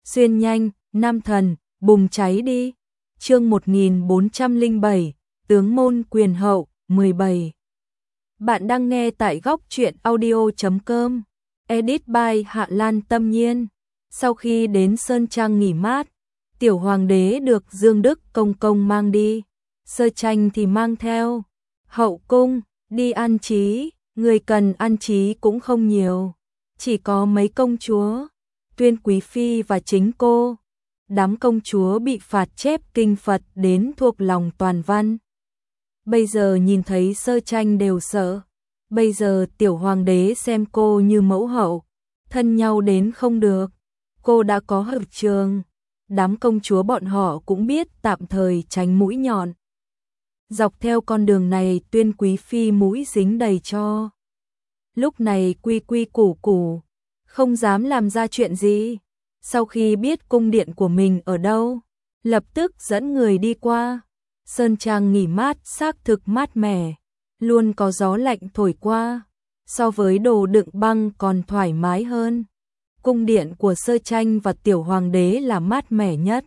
xuyên nhanh, nam thần, bùng cháy đi. Chương 1407, tướng môn quyền hậu, 17. Bạn đang nghe tại góc truyện audio.com. Edit by Hạ Lan Tâm Nhiên. Sau khi đến Sơn Trang nghỉ mát, tiểu hoàng đế được Dương Đức Công Công mang đi, Sơ Tranh thì mang theo. Hậu cung, đi an trí, người cần an trí cũng không nhiều, chỉ có mấy công chúa, Tuyên Quý Phi và chính cô. Đám công chúa bị phạt chép kinh Phật đến thuộc lòng toàn văn. Bây giờ nhìn thấy Sơ Tranh đều sợ. Bây giờ tiểu hoàng đế xem cô như mẫu hậu, thân nhau đến không được. Cô đã có hậu trường. Đám công chúa bọn họ cũng biết tạm thời tránh mũi nhọn. Dọc theo con đường này Tuyên Quý Phi mũi dính đầy cho. Lúc này quy quy củ củ, không dám làm ra chuyện gì. Sau khi biết cung điện của mình ở đâu, lập tức dẫn người đi qua. Sơn Trang nghỉ mát xác thực mát mẻ, luôn có gió lạnh thổi qua, so với đồ đựng băng còn thoải mái hơn. Cung điện của Sơ Tranh và tiểu hoàng đế là mát mẻ nhất.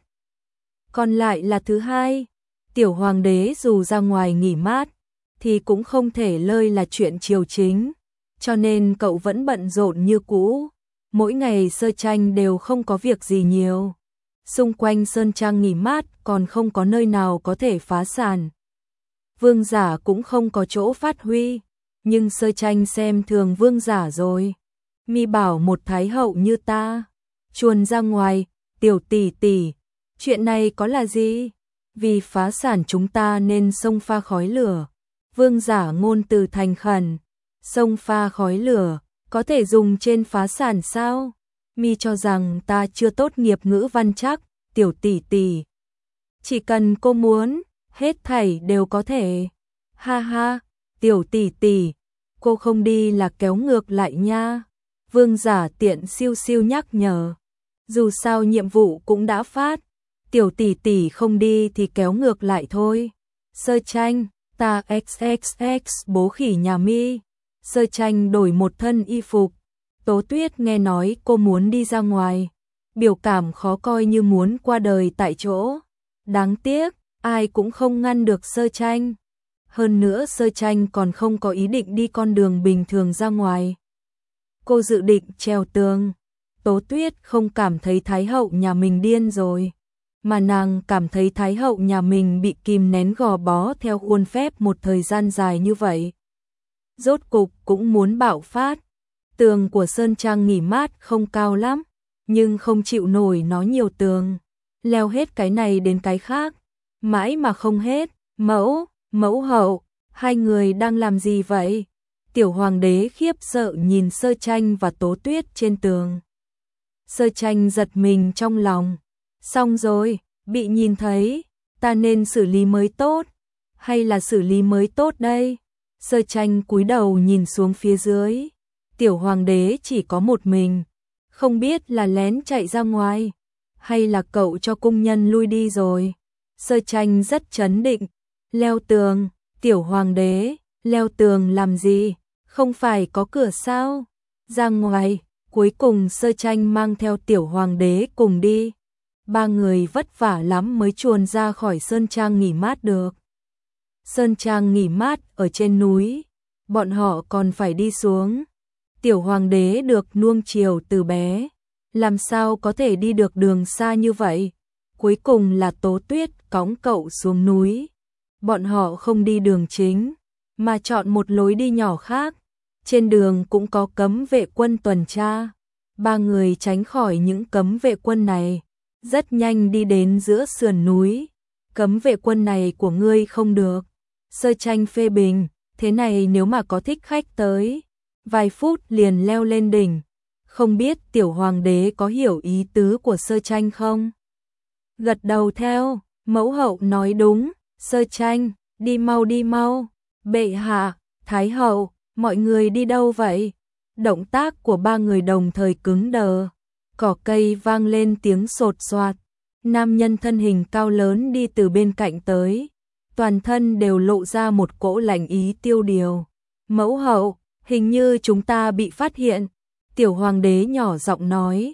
Còn lại là thứ hai, tiểu hoàng đế dù ra ngoài nghỉ mát, thì cũng không thể lơi là chuyện triều chính, cho nên cậu vẫn bận rộn như cũ. Mỗi ngày Sơ Tranh đều không có việc gì nhiều. Xung quanh Sơn Trang nghỉ mát còn không có nơi nào có thể phá sản. Vương giả cũng không có chỗ phát huy, nhưng Sơ Tranh xem thường vương giả rồi. Mi bảo một thái hậu như ta chuồn ra ngoài, tiểu tỷ tỷ, chuyện này có là gì? Vì phá sản chúng ta nên xông pha khói lửa. Vương giả ngôn từ thành khẩn, xông pha khói lửa có thể dùng trên phá sản sao? Mi cho rằng ta chưa tốt nghiệp ngữ văn chắc, tiểu tỷ tỷ. Chỉ cần cô muốn, hết thảy đều có thể. Ha ha, tiểu tỷ tỷ, cô không đi là kéo ngược lại nha. Vương giả tiện siêu siêu nhắc nhở. Dù sao nhiệm vụ cũng đã phát, tiểu tỷ tỷ không đi thì kéo ngược lại thôi. Sơ Tranh, ta xxx bố khỉ nhà Mi. Sơ Tranh đổi một thân y phục. Tố Tuyết nghe nói cô muốn đi ra ngoài, biểu cảm khó coi như muốn qua đời tại chỗ. Đáng tiếc, ai cũng không ngăn được Sơ Tranh. Hơn nữa Sơ Tranh còn không có ý định đi con đường bình thường ra ngoài. Cô dự định trèo tường. Tố Tuyết không cảm thấy Thái hậu nhà mình điên rồi, mà nàng cảm thấy Thái hậu nhà mình bị kìm nén gò bó theo khuôn phép một thời gian dài như vậy. Rốt cục cũng muốn bạo phát. Tường của Sơn Trang nghỉ mát không cao lắm, nhưng không chịu nổi nó nhiều tường. Leo hết cái này đến cái khác, mãi mà không hết. Mẫu hậu, hai người đang làm gì vậy? Tiểu hoàng đế khiếp sợ nhìn Sơ Tranh và Tố Tuyết trên tường. Sơ Tranh giật mình trong lòng. Xong rồi, bị nhìn thấy, ta nên xử lý mới tốt, hay là xử lý mới tốt đây? Sơ Tranh cúi đầu nhìn xuống phía dưới. Tiểu hoàng đế chỉ có một mình, không biết là lén chạy ra ngoài, hay là cậu cho cung nhân lui đi rồi. Sơ Tranh rất trấn định. Leo tường, tiểu hoàng đế, leo tường làm gì? Không phải có cửa sao? Ra ngoài. Cuối cùng Sơ Tranh mang theo tiểu hoàng đế cùng đi. Ba người vất vả lắm mới chuồn ra khỏi Sơn Trang nghỉ mát được. Sơn Trang nghỉ mát ở trên núi, bọn họ còn phải đi xuống. Tiểu hoàng đế được nuông chiều từ bé, làm sao có thể đi được đường xa như vậy? Cuối cùng là Tố Tuyết cõng cậu xuống núi. Bọn họ không đi đường chính, mà chọn một lối đi nhỏ khác. Trên đường cũng có cấm vệ quân tuần tra. Ba người tránh khỏi những cấm vệ quân này, rất nhanh đi đến giữa sườn núi. Cấm vệ quân này của ngươi không được. Sơ Tranh phê bình, thế này nếu mà có thích khách tới, vài phút liền leo lên đỉnh. Không biết tiểu hoàng đế có hiểu ý tứ của Sơ Tranh không? Gật đầu theo, mẫu hậu nói đúng. Sơ Tranh, đi mau. Bệ hạ, thái hậu, mọi người đi đâu vậy? Động tác của ba người đồng thời cứng đờ. Cỏ cây vang lên tiếng sột soạt. Nam nhân thân hình cao lớn đi từ bên cạnh tới. Toàn thân đều lộ ra một cỗ lạnh ý tiêu điều. Mẫu hậu, hình như chúng ta bị phát hiện. Tiểu hoàng đế nhỏ giọng nói.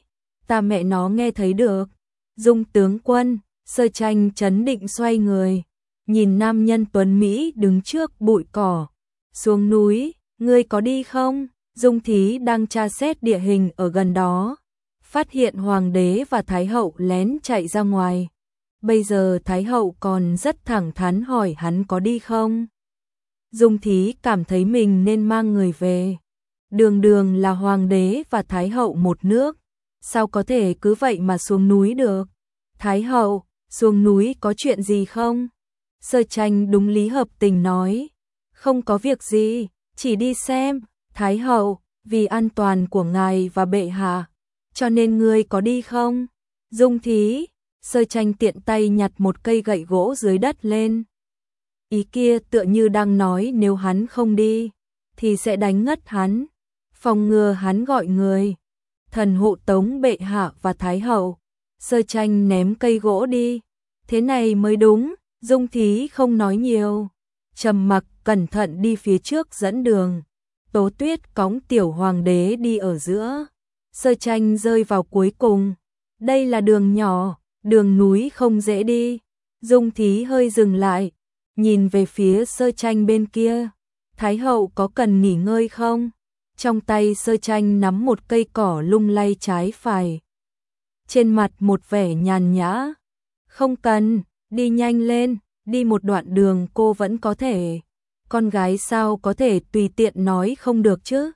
ta mẹ nó nghe thấy được. Dung tướng quân, Sơ Tranh chấn định xoay người, nhìn nam nhân tuấn Mỹ đứng trước bụi cỏ. Xuống núi, ngươi có đi không? Dung Thí đang tra xét địa hình ở gần đó, phát hiện hoàng đế và thái hậu lén chạy ra ngoài. Bây giờ thái hậu còn rất thẳng thắn hỏi hắn có đi không. Dung Thí cảm thấy mình nên mang người về. Đường đường là hoàng đế và thái hậu một nước, sao có thể cứ vậy mà xuống núi được? Thái hậu, xuống núi có chuyện gì không? Sơ Tranh đúng lý hợp tình nói, không có việc gì, chỉ đi xem. Thái hậu, vì an toàn của ngài và bệ hạ, cho nên ngươi có đi không? Dung Thí, Sơ Tranh tiện tay nhặt một cây gậy gỗ dưới đất lên. Ý kia tựa như đang nói nếu hắn không đi, thì sẽ đánh ngất hắn, phòng ngừa hắn gọi người. Thần hộ tống bệ hạ và thái hậu. Sơ Tranh ném cây gỗ đi. Thế này mới đúng. Dung Thí không nói nhiều, trầm mặc cẩn thận đi phía trước dẫn đường. Tố Tuyết cõng tiểu hoàng đế đi ở giữa. Sơ Tranh rơi vào cuối cùng. Đây là đường nhỏ, đường núi không dễ đi. Dung Thí hơi dừng lại, nhìn về phía Sơ Tranh bên kia. Thái hậu có cần nghỉ ngơi không? Trong tay Sơ Tranh nắm một cây cỏ lung lay trái phải. Trên mặt một vẻ nhàn nhã. Không cần, đi nhanh lên, đi một đoạn đường cô vẫn có thể. Con gái sao có thể tùy tiện nói không được chứ?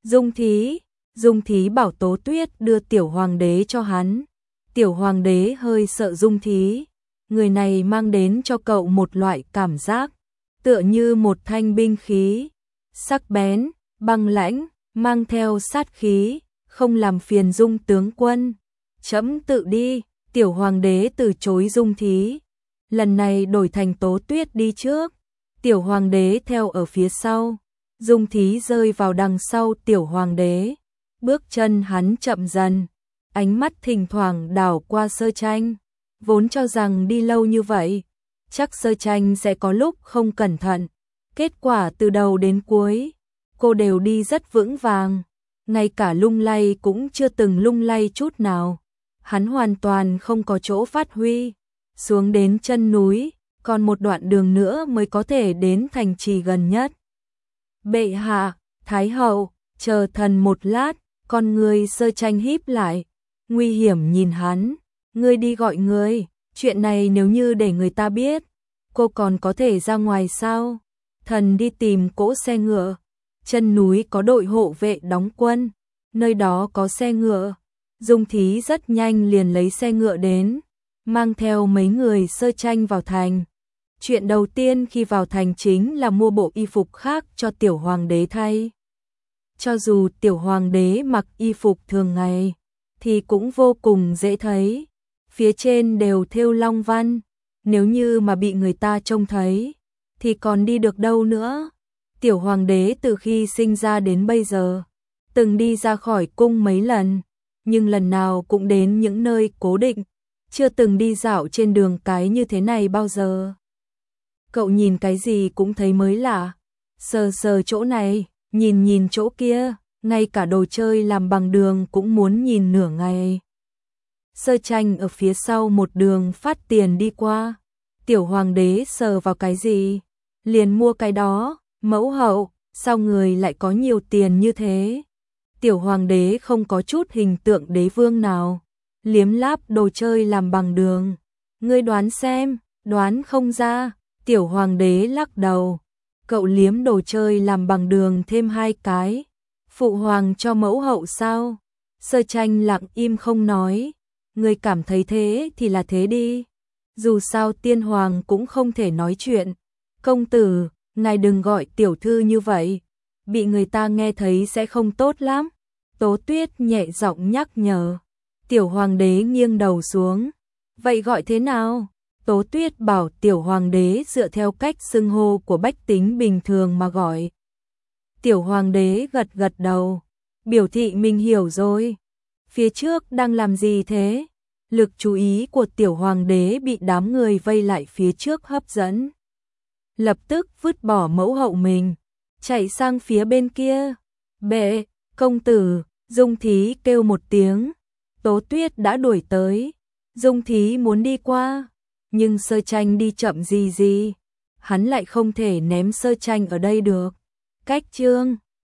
Dung Thí bảo Tố Tuyết đưa tiểu hoàng đế cho hắn. Tiểu hoàng đế hơi sợ Dung Thí. Người này mang đến cho cậu một loại cảm giác, tựa như một thanh binh khí, sắc bén, băng lãnh, mang theo sát khí, không làm phiền Dung tướng quân. Trẫm tự đi. Tiểu hoàng đế từ chối Dung Thí. Lần này đổi thành Tố Tuyết đi trước, tiểu hoàng đế theo ở phía sau. Dung Thí rơi vào đằng sau tiểu hoàng đế, bước chân hắn chậm dần, ánh mắt thỉnh thoảng đảo qua Sơ Tranh. Vốn cho rằng đi lâu như vậy, chắc Sơ Tranh sẽ có lúc không cẩn thận. Kết quả từ đầu đến cuối, cô đều đi rất vững vàng, ngay cả lung lay cũng chưa từng lung lay chút nào. Hắn hoàn toàn không có chỗ phát huy. Xuống đến chân núi, còn một đoạn đường nữa mới có thể đến thành trì gần nhất. Bệ hạ, thái hậu, chờ thần một lát. Con người Sơ Tranh híp lại, nguy hiểm nhìn hắn. Ngươi đi gọi người, chuyện này nếu như để người ta biết, cô còn có thể ra ngoài sao? Thần đi tìm cỗ xe ngựa. Chân núi có đội hộ vệ đóng quân, nơi đó có xe ngựa. Dung Thí rất nhanh liền lấy xe ngựa đến, mang theo mấy người Sơ Tranh vào thành. Chuyện đầu tiên khi vào thành chính là mua bộ y phục khác cho tiểu hoàng đế thay. Cho dù tiểu hoàng đế mặc y phục thường ngày, thì cũng vô cùng dễ thấy. Phía trên đều thêu long văn, nếu như mà bị người ta trông thấy, thì còn đi được đâu nữa. Tiểu hoàng đế từ khi sinh ra đến bây giờ, từng đi ra khỏi cung mấy lần, nhưng lần nào cũng đến những nơi cố định, chưa từng đi dạo trên đường cái như thế này bao giờ. Cậu nhìn cái gì cũng thấy mới lạ, sờ sờ chỗ này, nhìn chỗ kia, ngay cả đồ chơi làm bằng đường cũng muốn nhìn nửa ngày. Sơ Tranh ở phía sau một đường phát tiền đi qua, tiểu hoàng đế sờ vào cái gì, liền mua cái đó. Mẫu hậu, sao người lại có nhiều tiền như thế? Tiểu hoàng đế không có chút hình tượng đế vương nào, liếm láp đồ chơi làm bằng đường. Ngươi đoán xem, đoán không ra. Tiểu hoàng đế lắc đầu. Cậu liếm đồ chơi làm bằng đường thêm 2 cái. Phụ hoàng cho mẫu hậu sao? Sơ Tranh lặng im không nói. Ngươi cảm thấy thế thì là thế đi. Dù sao tiên hoàng cũng không thể nói chuyện. Công tử, ngài đừng gọi tiểu thư như vậy, bị người ta nghe thấy sẽ không tốt lắm. Tố Tuyết nhẹ giọng nhắc nhở. Tiểu hoàng đế nghiêng đầu xuống. Vậy gọi thế nào? Tố Tuyết bảo tiểu hoàng đế dựa theo cách xưng hô của bách tính bình thường mà gọi. Tiểu hoàng đế gật gật đầu, biểu thị mình hiểu rồi. Phía trước đang làm gì thế? Lực chú ý của tiểu hoàng đế bị đám người vây lại phía trước hấp dẫn. Lập tức vứt bỏ mẫu hậu mình, chạy sang phía bên kia. Bệ, công tử, Dung Thí kêu một tiếng. Tố Tuyết đã đuổi tới, Dung Thí muốn đi qua, nhưng Sơ Tranh đi chậm gì, hắn lại không thể ném Sơ Tranh ở đây được. Cách Chương